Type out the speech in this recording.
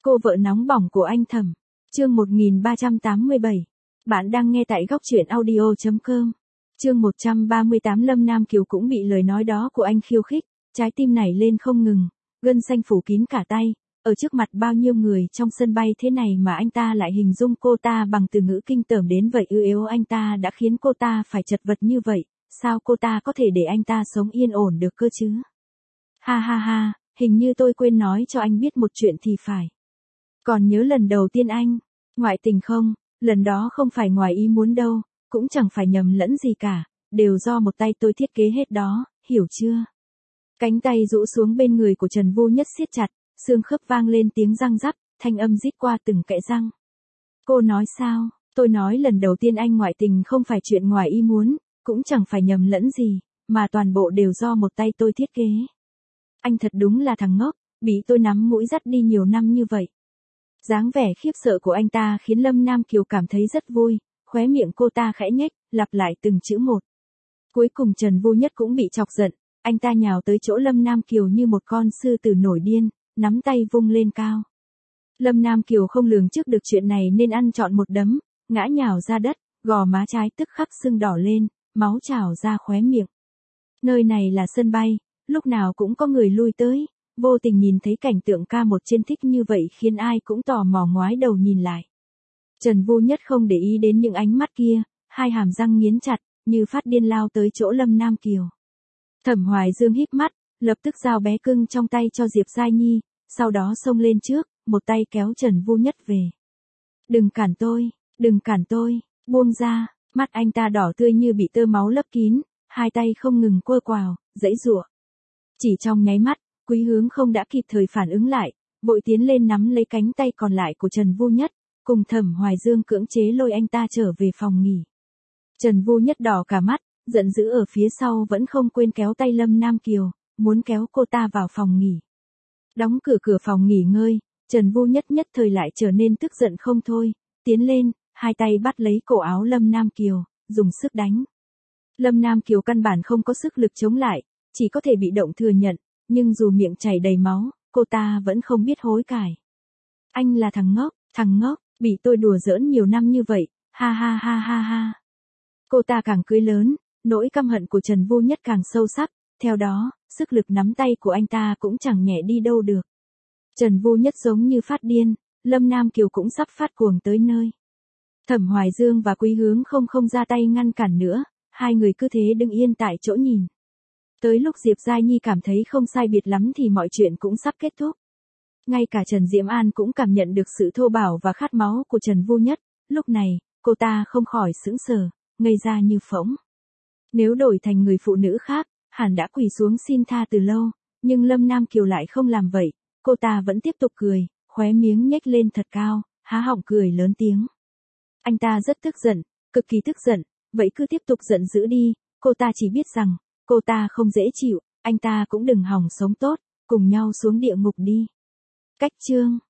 Cô vợ nóng bỏng của anh Thẩm. Chương 1387. Bạn đang nghe tại góc truyện audio.com. Chương 138. Lâm Nam Kiều cũng bị lời nói đó của anh khiêu khích, trái tim nảy lên không ngừng, gân xanh phủ kín cả tay. Ở trước mặt bao nhiêu người trong sân bay thế này mà anh ta lại hình dung cô ta bằng từ ngữ kinh tởm đến vậy ư? Yếu anh ta đã khiến cô ta phải chật vật như vậy, sao cô ta có thể để anh ta sống yên ổn được cơ chứ? Ha ha ha, hình như tôi quên nói cho anh biết một chuyện thì phải. Còn nhớ lần đầu tiên anh ngoại tình không? Lần đó không phải ngoài ý muốn đâu, cũng chẳng phải nhầm lẫn gì cả, đều do một tay tôi thiết kế hết đó, hiểu chưa? Cánh tay rũ xuống bên người của Trần Vô Nhất siết chặt, xương khớp vang lên tiếng răng rắc, thanh âm rít qua từng kẽ răng. Cô nói sao? Tôi nói lần đầu tiên anh ngoại tình không phải chuyện ngoài ý muốn, cũng chẳng phải nhầm lẫn gì, mà toàn bộ đều do một tay tôi thiết kế. Anh thật đúng là thằng ngốc, bị tôi nắm mũi dắt đi nhiều năm như vậy. Dáng vẻ khiếp sợ của anh ta khiến Lâm Nam Kiều cảm thấy rất vui, khóe miệng cô ta khẽ nhếch, lặp lại từng chữ một. Cuối cùng Trần Vô Nhất cũng bị chọc giận, anh ta nhào tới chỗ Lâm Nam Kiều như một con sư tử nổi điên, nắm tay vung lên cao. Lâm Nam Kiều không lường trước được chuyện này nên ăn trọn một đấm, ngã nhào ra đất, gò má trái tức khắc sưng đỏ lên, máu trào ra khóe miệng. Nơi này là sân bay, lúc nào cũng có người lui tới, vô tình nhìn thấy cảnh tượng K1 trên thích như vậy khiến ai cũng tò mò ngoái đầu nhìn lại. Trần Vô Nhất không để ý đến những ánh mắt kia, hai hàm răng nghiến chặt, như phát điên lao tới chỗ Lâm Nam Kiều. Thẩm Hoài Dương híp mắt, lập tức giao bé cưng trong tay cho Diệp Giai Nhi, sau đó xông lên trước, một tay kéo Trần Vô Nhất về. Đừng cản tôi, buông ra, mắt anh ta đỏ tươi như bị tơ máu lấp kín, hai tay không ngừng quơ quào, giãy giụa. Chỉ trong nháy mắt, Quý Hướng Không đã kịp thời phản ứng lại, vội tiến lên nắm lấy cánh tay còn lại của Trần Vô Nhất, cùng Thẩm Hoài Dương cưỡng chế lôi anh ta trở về phòng nghỉ. Trần Vô Nhất đỏ cả mắt, giận dữ ở phía sau vẫn không quên kéo tay Lâm Nam Kiều, muốn kéo cô ta vào phòng nghỉ. Đóng cửa phòng nghỉ ngơi, Trần Vô Nhất nhất thời lại trở nên tức giận không thôi, tiến lên, hai tay bắt lấy cổ áo Lâm Nam Kiều, dùng sức đánh. Lâm Nam Kiều căn bản không có sức lực chống lại, chỉ có thể bị động thừa nhận, nhưng dù miệng chảy đầy máu, cô ta vẫn không biết hối cải. Anh là thằng ngốc, bị tôi đùa giỡn nhiều năm như vậy, ha ha ha ha ha. Cô ta càng cười lớn, nỗi căm hận của Trần Vô Nhất càng sâu sắc, theo đó, sức lực nắm tay của anh ta cũng chẳng nhẹ đi đâu được. Trần Vô Nhất giống như phát điên, Lâm Nam Kiều cũng sắp phát cuồng tới nơi. Thẩm Hoài Dương và Quý Hướng không ra tay ngăn cản nữa, hai người cứ thế đứng yên tại chỗ nhìn. Tới lúc Diệp Giai Nhi cảm thấy không sai biệt lắm thì mọi chuyện cũng sắp kết thúc. Ngay cả Trần Diễm An cũng cảm nhận được sự thô bạo và khát máu của Trần Vô Nhất, lúc này, cô ta không khỏi sững sờ, ngây ra như phỗng. Nếu đổi thành người phụ nữ khác, hẳn đã quỳ xuống xin tha từ lâu, nhưng Lâm Nam Kiều lại không làm vậy, cô ta vẫn tiếp tục cười, khóe miếng nhếch lên thật cao, há họng cười lớn tiếng. Anh ta rất tức giận, cực kỳ tức giận, vậy cứ tiếp tục giận dữ đi, cô ta chỉ biết rằng, cô ta không dễ chịu, anh ta cũng đừng hòng sống tốt, cùng nhau xuống địa ngục đi. Cách chương